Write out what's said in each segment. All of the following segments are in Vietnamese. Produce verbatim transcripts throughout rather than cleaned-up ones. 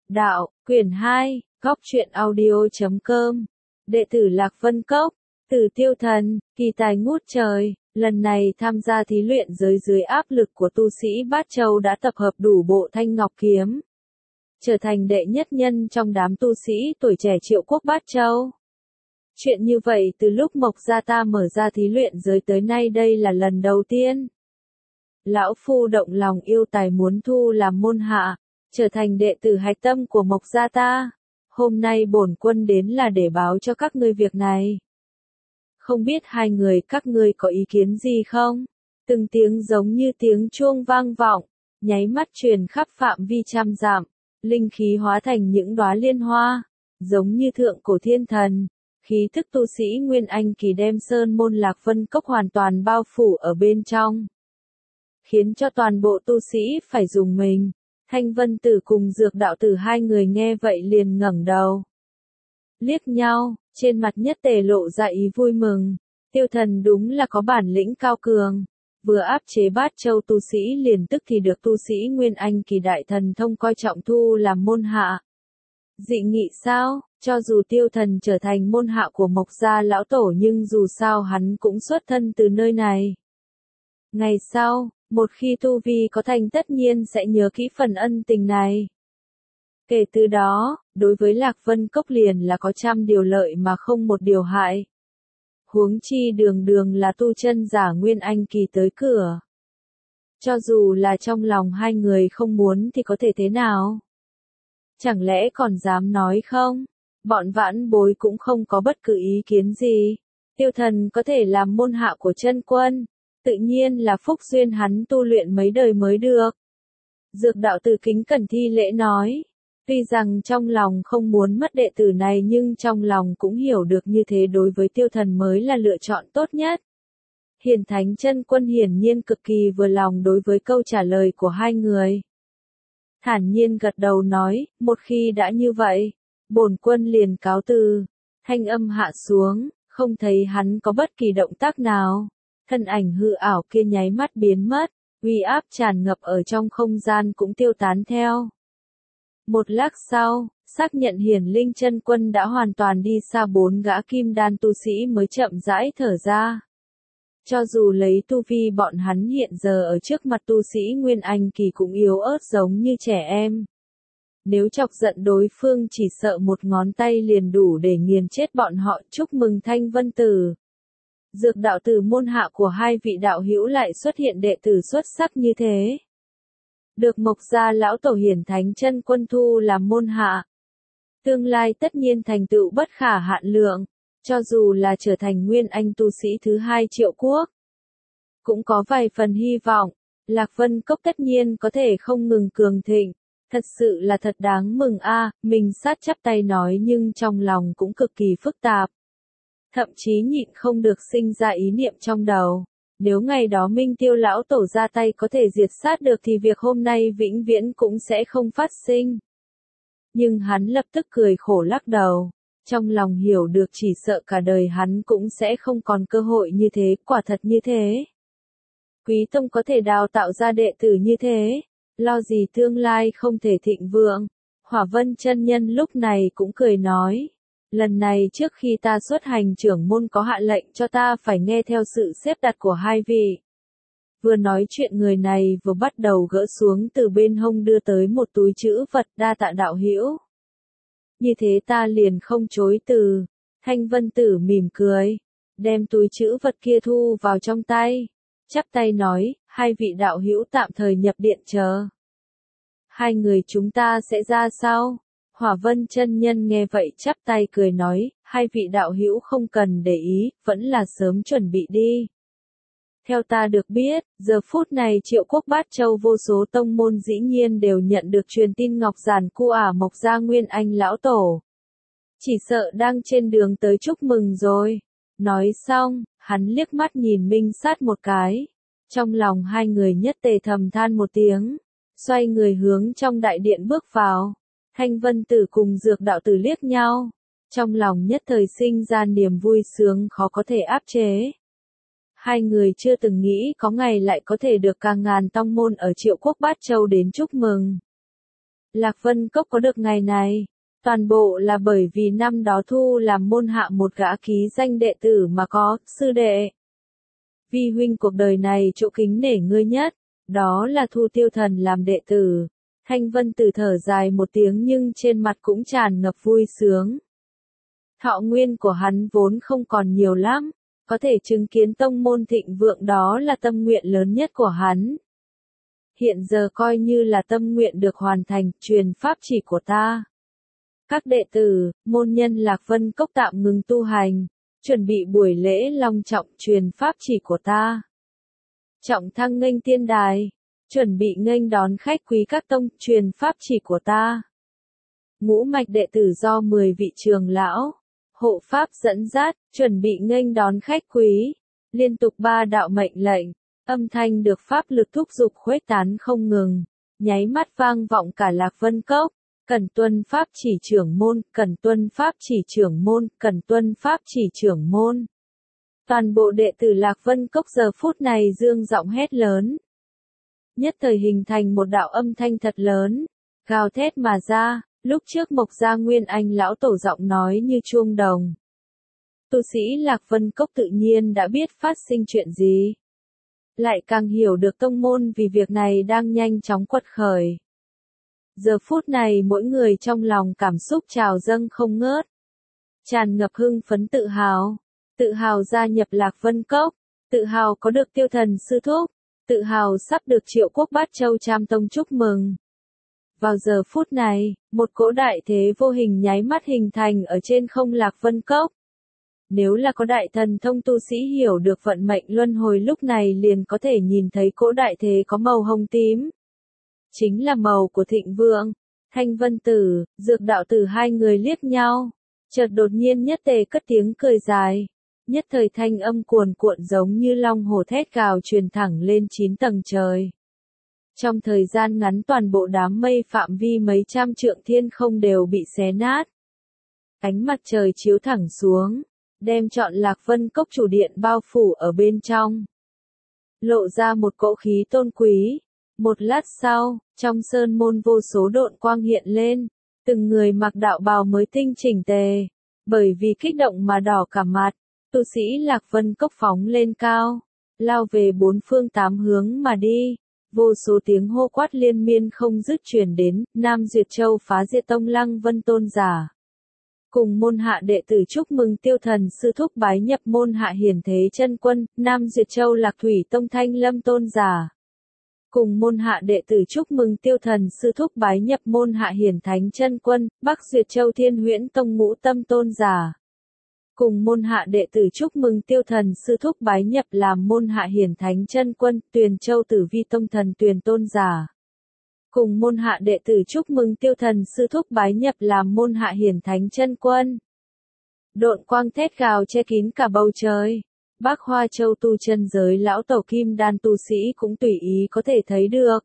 Đạo, quyển hai, góc truyện audio.com. Đệ tử Lạc Vân Cốc, Tử Tiêu Thần, kỳ tài ngút trời, lần này tham gia thí luyện giới dưới áp lực của tu sĩ Bát Châu đã tập hợp đủ bộ thanh ngọc kiếm, trở thành đệ nhất nhân trong đám tu sĩ tuổi trẻ Triệu quốc Bát Châu. Chuyện như vậy từ lúc Mộc Gia ta mở ra thí luyện giới tới nay đây là lần đầu tiên. Lão Phu động lòng yêu tài muốn thu làm môn hạ, trở thành đệ tử hạch tâm của Mộc Gia ta. Hôm nay bổn quân đến là để báo cho các ngươi việc này. Không biết hai người các ngươi có ý kiến gì không? Từng tiếng giống như tiếng chuông vang vọng, nháy mắt truyền khắp phạm vi trăm dặm, linh khí hóa thành những đóa liên hoa, giống như thượng cổ thiên thần. Khí thức tu sĩ Nguyên Anh kỳ đem sơn môn Lạc Vân Cốc hoàn toàn bao phủ ở bên trong, khiến cho toàn bộ tu sĩ phải dùng mình. Thanh Vân Tử cùng Dược Đạo Tử hai người nghe vậy liền ngẩng đầu, liếc nhau, trên mặt nhất tề lộ ra ý vui mừng. Tiêu Thần đúng là có bản lĩnh cao cường, vừa áp chế Bát Châu tu sĩ liền tức thì được tu sĩ Nguyên Anh kỳ đại thần thông coi trọng thu làm môn hạ. Dị nghị sao? Cho dù Tiêu Thần trở thành môn hạ của Mộc Gia lão tổ nhưng dù sao hắn cũng xuất thân từ nơi này. Ngày sau, một khi tu vi có thành tất nhiên sẽ nhớ kỹ phần ân tình này. Kể từ đó, đối với Lạc Vân Cốc liền là có trăm điều lợi mà không một điều hại. Huống chi đường đường là tu chân giả Nguyên Anh kỳ tới cửa. Cho dù là trong lòng hai người không muốn thì có thể thế nào? Chẳng lẽ còn dám nói không? Bọn vãn bối cũng không có bất cứ ý kiến gì. Tiêu Thần có thể làm môn hạ của chân quân, tự nhiên là phúc duyên hắn tu luyện mấy đời mới được. Dược Đạo Tử kính cẩn thi lễ nói, tuy rằng trong lòng không muốn mất đệ tử này nhưng trong lòng cũng hiểu được như thế đối với Tiêu Thần mới là lựa chọn tốt nhất. Hiền Thánh chân quân hiển nhiên cực kỳ vừa lòng đối với câu trả lời của hai người. Thản nhiên gật đầu nói, một khi đã như vậy, bổn quân liền cáo từ. Thanh âm hạ xuống, không thấy hắn có bất kỳ động tác nào. Thân ảnh hư ảo kia nháy mắt biến mất, uy áp tràn ngập ở trong không gian cũng tiêu tán theo. Một lát sau, xác nhận Hiển Linh chân quân đã hoàn toàn đi xa, bốn gã kim đan tu sĩ mới chậm rãi thở ra. Cho dù lấy tu vi bọn hắn hiện giờ ở trước mặt tu sĩ Nguyên Anh kỳ cũng yếu ớt giống như trẻ em. Nếu chọc giận đối phương chỉ sợ một ngón tay liền đủ để nghiền chết bọn họ. Chúc mừng Thanh Vân Tử. Dược Đạo Tử môn hạ của hai vị đạo hữu lại xuất hiện đệ tử xuất sắc như thế. Được Mộc Gia lão tổ Hiển Thánh chân quân thu làm môn hạ. Tương lai tất nhiên thành tựu bất khả hạn lượng, cho dù là trở thành Nguyên Anh tu sĩ thứ hai Triệu quốc. Cũng có vài phần hy vọng, Lạc Vân Cốc tất nhiên có thể không ngừng cường thịnh. Thật sự là thật đáng mừng a, à, mình sát chắp tay nói nhưng trong lòng cũng cực kỳ phức tạp. Thậm chí nhịn không được sinh ra ý niệm trong đầu. Nếu ngày đó Minh Tiêu lão tổ ra tay có thể diệt sát được thì việc hôm nay vĩnh viễn cũng sẽ không phát sinh. Nhưng hắn lập tức cười khổ lắc đầu. Trong lòng hiểu được chỉ sợ cả đời hắn cũng sẽ không còn cơ hội như thế, quả thật như thế. Quý tông có thể đào tạo ra đệ tử như thế, lo gì tương lai không thể thịnh vượng. Hỏa Vân chân nhân lúc này cũng cười nói, lần này trước khi ta xuất hành trưởng môn có hạ lệnh cho ta phải nghe theo sự xếp đặt của hai vị. Vừa nói chuyện người này vừa bắt đầu gỡ xuống từ bên hông đưa tới một túi trữ vật, đa tạ đạo hữu. Như thế ta liền không chối từ. Thanh Vân Tử mỉm cười, đem túi trữ vật kia thu vào trong tay, chắp tay nói, hai vị đạo hữu tạm thời nhập điện chờ. Hai người chúng ta sẽ ra sau. Hỏa Vân chân nhân nghe vậy chắp tay cười nói, hai vị đạo hữu không cần để ý, vẫn là sớm chuẩn bị đi. Theo ta được biết, giờ phút này Triệu quốc Bát Châu vô số tông môn dĩ nhiên đều nhận được truyền tin Ngọc Giản Cu Ả Mộc Gia Nguyên Anh lão tổ. Chỉ sợ đang trên đường tới chúc mừng rồi. Nói xong, hắn liếc mắt nhìn Minh Sát một cái. Trong lòng hai người nhất tề thầm than một tiếng, xoay người hướng trong đại điện bước vào. Thanh Vân Tử cùng Dược Đạo Tử liếc nhau, trong lòng nhất thời sinh ra niềm vui sướng khó có thể áp chế. Hai người chưa từng nghĩ có ngày lại có thể được cả ngàn tông môn ở Triệu quốc Bát Châu đến chúc mừng. Lạc Vân Cốc có được ngày này, toàn bộ là bởi vì năm đó thu làm môn hạ một gã ký danh đệ tử mà có, sư đệ. Vi huynh cuộc đời này chỗ kính nể ngươi nhất, đó là thu Tiêu Thần làm đệ tử. Thanh Vân Tử thở dài một tiếng nhưng trên mặt cũng tràn ngập vui sướng. Thọ nguyên của hắn vốn không còn nhiều lắm, có thể chứng kiến tông môn thịnh vượng đó là tâm nguyện lớn nhất của hắn. Hiện giờ coi như là tâm nguyện được hoàn thành, truyền pháp chỉ của ta. Các đệ tử, môn nhân Lạc Vân Cốc tạm ngừng tu hành, chuẩn bị buổi lễ long trọng truyền pháp chỉ của ta. Trọng thăng nghênh tiên đài, chuẩn bị nghênh đón khách quý các tông, truyền pháp chỉ của ta. Ngũ mạch đệ tử do mười vị trường lão, hộ pháp dẫn dắt, chuẩn bị nghênh đón khách quý. Liên tục ba đạo mệnh lệnh, âm thanh được pháp lực thúc giục khuếch tán không ngừng, nháy mắt vang vọng cả Lạc Vân Cốc. Cần tuân pháp chỉ trưởng môn, cần tuân pháp chỉ trưởng môn, cần tuân pháp chỉ trưởng môn. Toàn bộ đệ tử Lạc Vân Cốc giờ phút này dương giọng hét lớn. Nhất thời hình thành một đạo âm thanh thật lớn, gào thét mà ra, lúc trước Mộc Gia Nguyên Anh lão tổ giọng nói như chuông đồng. Tu sĩ Lạc Vân Cốc tự nhiên đã biết phát sinh chuyện gì. Lại càng hiểu được tông môn vì việc này đang nhanh chóng quật khởi. Giờ phút này mỗi người trong lòng cảm xúc trào dâng không ngớt. Tràn ngập hưng phấn tự hào. Tự hào gia nhập Lạc Vân Cốc. Tự hào có được Tiêu Thần sư thúc. Tự hào sắp được Triệu Quốc Bát Châu Trăm Tông chúc mừng. Vào giờ phút này, một cỗ đại thế vô hình nháy mắt hình thành ở trên không Lạc Vân Cốc. Nếu là có đại thần thông tu sĩ hiểu được vận mệnh luân hồi lúc này liền có thể nhìn thấy cỗ đại thế có màu hồng tím. Chính là màu của thịnh vượng. Thanh Vân Tử, Dược Đạo Tử hai người liếc nhau. Chợt đột nhiên Nhất Tề cất tiếng cười dài. Nhất thời thanh âm cuồn cuộn giống như long hổ thét gào truyền thẳng lên chín tầng trời. Trong thời gian ngắn toàn bộ đám mây phạm vi mấy trăm trượng thiên không đều bị xé nát. Ánh mặt trời chiếu thẳng xuống, đem trọn Lạc Vân Cốc chủ điện bao phủ ở bên trong. Lộ ra một cỗ khí tôn quý. Một lát sau, trong sơn môn vô số độn quang hiện lên, từng người mặc đạo bào mới tinh chỉnh tề, bởi vì kích động mà đỏ cả mặt, tu sĩ Lạc Vân Cốc phóng lên cao, lao về bốn phương tám hướng mà đi, vô số tiếng hô quát liên miên không dứt truyền đến, Nam Duyệt Châu phá diệt tông Lăng Vân tôn giả. Cùng môn hạ đệ tử chúc mừng Tiêu Thần sư thúc bái nhập môn hạ Hiển Thế Chân Quân, Nam Duyệt Châu Lạc Thủy tông Thanh Lâm tôn giả. Cùng môn hạ đệ tử chúc mừng Tiêu Thần sư thúc bái nhập môn hạ Hiển Thánh Chân Quân, Bắc Duyệt Châu Thiên Huyễn tông Ngũ Tâm tôn giả. Cùng môn hạ đệ tử chúc mừng Tiêu Thần sư thúc bái nhập làm môn hạ Hiển Thánh Chân Quân, Tuyền Châu Tử Vi tông Thần Tuyền tôn giả. Cùng môn hạ đệ tử chúc mừng Tiêu Thần sư thúc bái nhập làm môn hạ Hiển Thánh Chân Quân. Độn quang thét gào che kín cả bầu trời. Bắc Hoa Châu tu chân giới lão tổ kim đan tu sĩ cũng tùy ý có thể thấy được.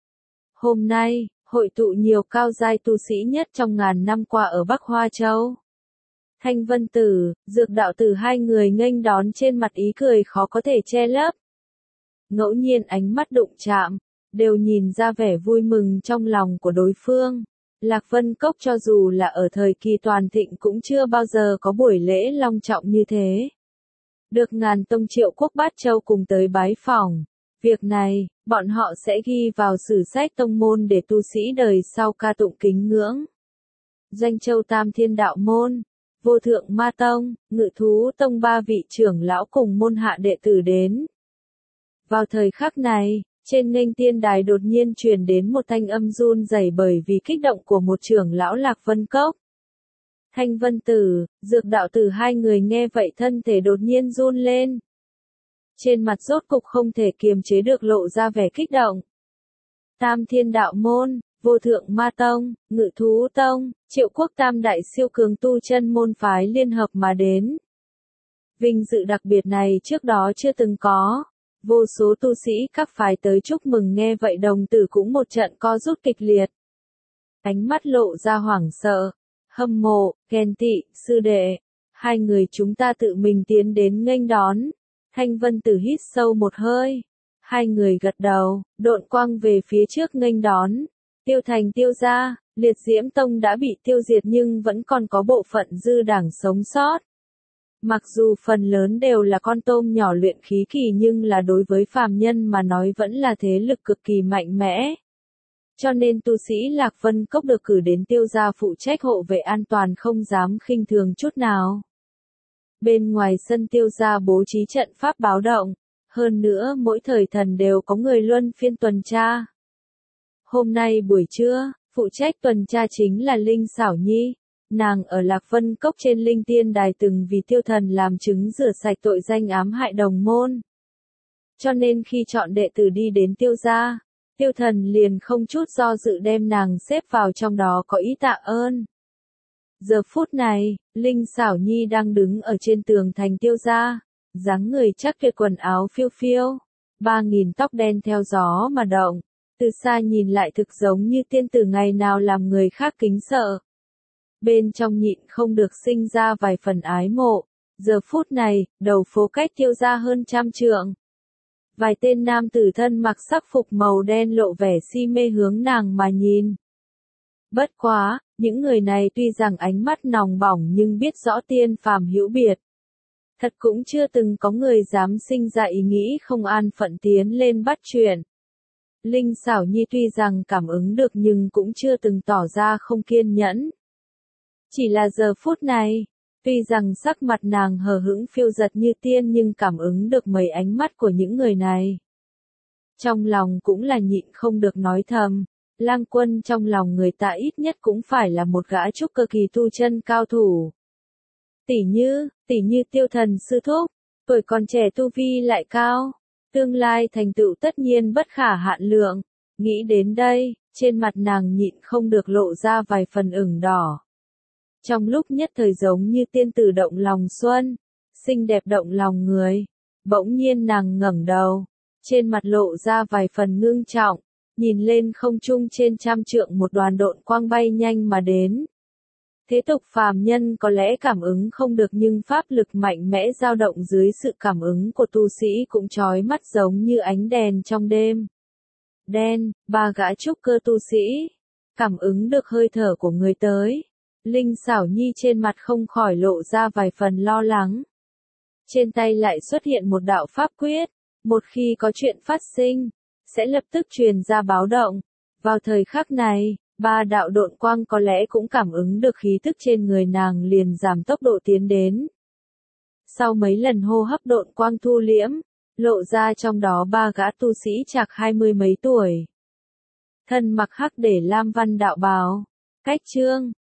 Hôm nay, hội tụ nhiều cao giai tu sĩ nhất trong ngàn năm qua ở Bắc Hoa Châu. Thanh Vân Tử, Dược Đạo Tử hai người nghênh đón trên mặt ý cười khó có thể che lấp. Ngẫu nhiên ánh mắt đụng chạm, đều nhìn ra vẻ vui mừng trong lòng của đối phương. Lạc Vân Cốc cho dù là ở thời kỳ toàn thịnh cũng chưa bao giờ có buổi lễ long trọng như thế. Được ngàn tông Triệu Quốc Bát Châu cùng tới bái phỏng. Việc này, bọn họ sẽ ghi vào sử sách tông môn để tu sĩ đời sau ca tụng kính ngưỡng. Doanh Châu Tam Thiên Đạo Môn, Vô Thượng Ma Tông, Ngự Thú Tông ba vị trưởng lão cùng môn hạ đệ tử đến. Vào thời khắc này, trên nghênh tiên đài đột nhiên truyền đến một thanh âm run rẩy bởi vì kích động của một trưởng lão Lạc Vân Cốc. Thanh Vân Tử, Dược Đạo Tử hai người nghe vậy thân thể đột nhiên run lên. Trên mặt rốt cục không thể kiềm chế được lộ ra vẻ kích động. Tam Thiên Đạo Môn, Vô Thượng Ma Tông, Ngự Thú Tông, Triệu Quốc tam đại siêu cường tu chân môn phái liên hợp mà đến. Vinh dự đặc biệt này trước đó chưa từng có. Vô số tu sĩ các phái tới chúc mừng nghe vậy đồng tử cũng một trận co rút kịch liệt. Ánh mắt lộ ra hoảng sợ, hâm mộ, ghen tị, sư đệ. Hai người chúng ta tự mình tiến đến nghênh đón. Thanh Vân Tử hít sâu một hơi. Hai người gật đầu, độn quang về phía trước nghênh đón. Tiêu Thành Tiêu gia, Liệt Diễm Tông đã bị tiêu diệt nhưng vẫn còn có bộ phận dư đảng sống sót. Mặc dù phần lớn đều là con tôm nhỏ luyện khí kỳ nhưng là đối với phàm nhân mà nói vẫn là thế lực cực kỳ mạnh mẽ. Cho nên tu sĩ Lạc Vân Cốc được cử đến tiêu gia phụ trách hộ vệ an toàn không dám khinh thường chút nào. Bên ngoài sân tiêu gia bố trí trận pháp báo động, hơn nữa mỗi thời thần đều có người luân phiên tuần tra. Hôm nay buổi trưa, phụ trách tuần tra chính là Linh Xảo Nhi. Nàng ở Lạc Vân Cốc trên Linh Tiên Đài từng vì tiêu thần làm chứng rửa sạch tội danh ám hại đồng môn. Cho nên khi chọn đệ tử đi đến tiêu gia, tiêu thần liền không chút do dự đem nàng xếp vào trong đó có ý tạ ơn. Giờ phút này, Linh Xảo Nhi đang đứng ở trên tường thành tiêu gia, dáng người chắc tuyệt, quần áo phiêu phiêu, ba nghìn tóc đen theo gió mà động, từ xa nhìn lại thực giống như tiên tử ngày nào làm người khác kính sợ. Bên trong nhịn không được sinh ra vài phần ái mộ. Giờ phút này, đầu phố cách tiêu gia hơn trăm trượng. Vài tên nam tử thân mặc sắc phục màu đen lộ vẻ si mê hướng nàng mà nhìn. Bất quá, những người này tuy rằng ánh mắt nòng bỏng nhưng biết rõ tiên phàm hữu biệt. Thật cũng chưa từng có người dám sinh ra ý nghĩ không an phận tiến lên bắt chuyện. Linh Xảo Nhi tuy rằng cảm ứng được nhưng cũng chưa từng tỏ ra không kiên nhẫn. Chỉ là giờ phút này, tuy rằng sắc mặt nàng hờ hững phiêu giật như tiên nhưng cảm ứng được mấy ánh mắt của những người này. Trong lòng cũng là nhịn không được nói thầm, Lang Quân trong lòng người ta ít nhất cũng phải là một gã trúc cơ kỳ tu chân cao thủ. Tỷ như, tỷ như tiêu thần sư thúc, tuổi còn trẻ tu vi lại cao, tương lai thành tựu tất nhiên bất khả hạn lượng. Nghĩ đến đây, trên mặt nàng nhịn không được lộ ra vài phần ửng đỏ. Trong lúc nhất thời giống như tiên tử động lòng xuân, xinh đẹp động lòng người. Bỗng nhiên nàng ngẩng đầu, trên mặt lộ ra vài phần ngưng trọng, nhìn lên không trung trên trăm trượng một đoàn độn quang bay nhanh mà đến. Thế tục phàm nhân có lẽ cảm ứng không được nhưng pháp lực mạnh mẽ dao động dưới sự cảm ứng của tu sĩ cũng chói mắt giống như ánh đèn trong đêm. Đen, ba gã trúc cơ tu sĩ, cảm ứng được hơi thở của người tới. Linh Xảo Nhi trên mặt không khỏi lộ ra vài phần lo lắng. Trên tay lại xuất hiện một đạo pháp quyết, một khi có chuyện phát sinh, sẽ lập tức truyền ra báo động. Vào thời khắc này, ba đạo độn quang có lẽ cũng cảm ứng được khí tức trên người nàng liền giảm tốc độ tiến đến. Sau mấy lần hô hấp độn quang thu liễm, lộ ra trong đó ba gã tu sĩ chạc hai mươi mấy tuổi. Thân mặc hắc để lam văn đạo bào, cách trương,